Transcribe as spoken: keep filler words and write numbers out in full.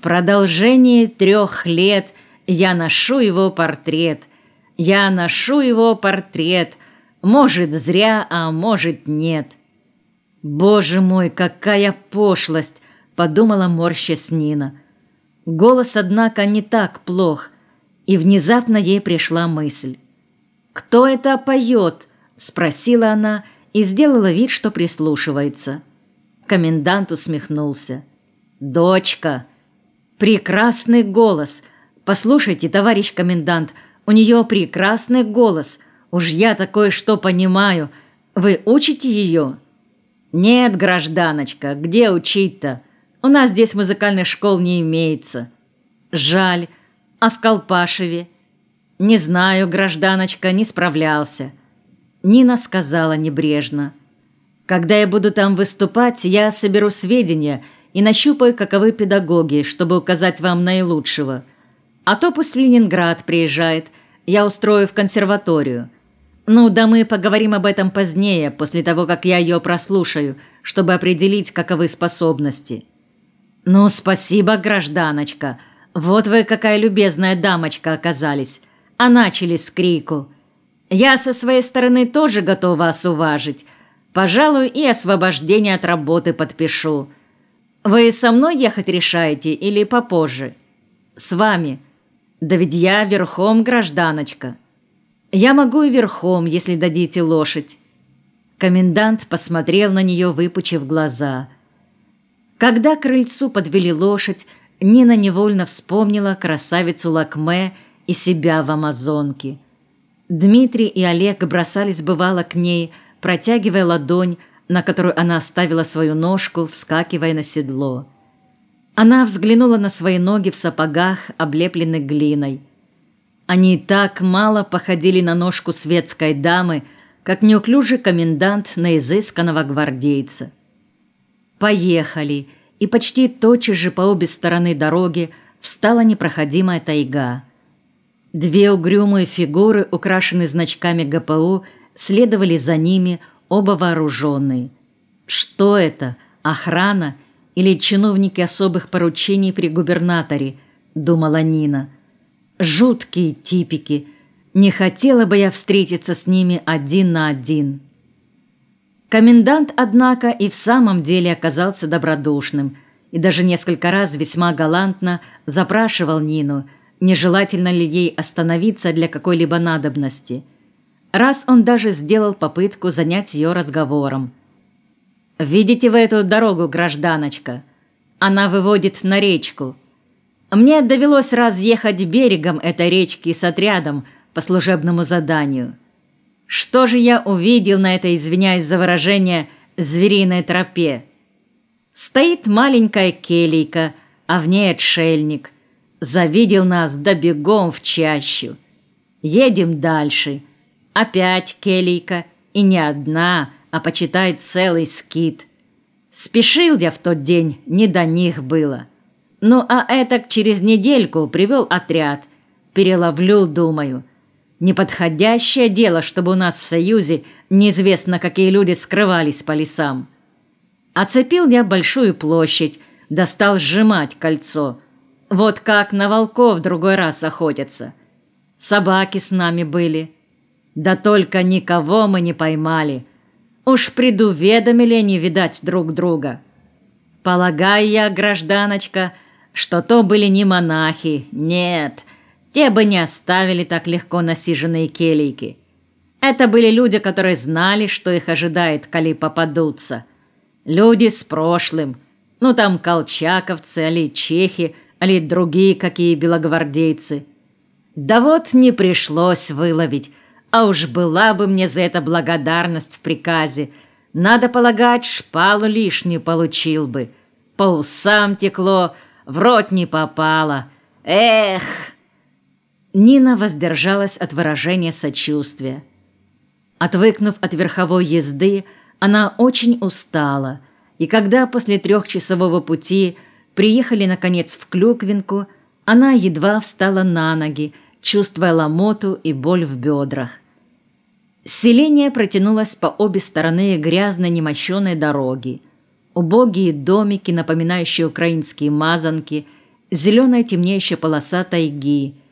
продолжении трех лет я ношу его портрет. Я ношу его портрет. Может, зря, а может, нет. «Боже мой, какая пошлость!» — подумала, морщась Нина. Голос, однако, не так плох, и внезапно ей пришла мысль. «Кто это поет?» — спросила она и сделала вид, что прислушивается. Комендант усмехнулся. «Дочка!» «Прекрасный голос! Послушайте, товарищ комендант, у нее прекрасный голос. Уж я такое что понимаю. Вы учите ее?» «Нет, гражданочка, где учить-то? У нас здесь музыкальных школ не имеется». «Жаль. А в Колпашеве?» «Не знаю, гражданочка, не справлялся». Нина сказала небрежно. «Когда я буду там выступать, я соберу сведения и нащупаю, каковы педагоги, чтобы указать вам наилучшего. А то пусть в Ленинград приезжает, я устрою в консерваторию. Ну, да мы поговорим об этом позднее, после того, как я ее прослушаю, чтобы определить, каковы способности». «Ну, спасибо, гражданочка. Вот вы какая любезная дамочка оказались. А начали с крику. Я со своей стороны тоже готова вас уважить. Пожалуй, и освобождение от работы подпишу. Вы со мной ехать решаете или попозже?» «С вами. Да ведь я верхом, гражданочка». «Я могу и верхом, если дадите лошадь». Комендант посмотрел на нее, выпучив глаза. Когда к крыльцу подвели лошадь, Нина невольно вспомнила красавицу Лакме и себя в амазонке. Дмитрий и Олег бросались бывало к ней, протягивая ладонь, на которую она оставила свою ножку, вскакивая на седло. Она взглянула на свои ноги в сапогах, облепленных глиной. Они так мало походили на ножку светской дамы, как неуклюжий комендант на изысканного гвардейца. Поехали, и почти тотчас же по обе стороны дороги встала непроходимая тайга. Две угрюмые фигуры, украшенные значками гэ пэ у, следовали за ними, оба вооруженные. Что это, охрана или чиновники особых поручений при губернаторе, думала Нина. Жуткие типики. Не хотела бы я встретиться с ними один на один. Комендант, однако, и в самом деле оказался добродушным и даже несколько раз весьма галантно запрашивал Нину, нежелательно ли ей остановиться для какой-либо надобности. Раз он даже сделал попытку занять ее разговором. «Видите вы эту дорогу, гражданочка? Она выводит на речку. Мне довелось раз ехать берегом этой речки с отрядом по служебному заданию. Что же я увидел на этой, извиняюсь за выражение, звериной тропе? Стоит маленькая келейка, а в ней отшельник. Завидел нас, да бегом в чащу. Едем дальше. Опять келейка, и не одна, а почитай целый скит. Спешил я в тот день, не до них было. Ну, а этак через недельку привел отряд. Переловлю, думаю. Неподходящее дело, чтобы у нас в Союзе неизвестно, какие люди скрывались по лесам. Оцепил я большую площадь, да стал сжимать кольцо. Вот как на волков в другой раз охотятся. Собаки с нами были. Да только никого мы не поймали. Уж предуведомили не видать друг друга. Полагаю я, гражданочка, что то были не монахи, нет, те бы не оставили так легко насиженные келейки. Это были люди, которые знали, что их ожидает, коли попадутся. Люди с прошлым, ну там колчаковцы, али чехи, али другие какие белогвардейцы. Да вот не пришлось выловить, а уж была бы мне за это благодарность в приказе. Надо полагать, шпалу лишнюю получил бы. По усам текло, в рот не попало. Эх!» Нина воздержалась от выражения сочувствия. Отвыкнув от верховой езды, она очень устала, и когда после трехчасового пути приехали, наконец, в Клюквинку, она едва встала на ноги, чувствуя ломоту и боль в бедрах. Селение протянулось по обе стороны грязной немощеной дороги. Убогие домики, напоминающие украинские мазанки, зеленая темнеющая полоса тайги,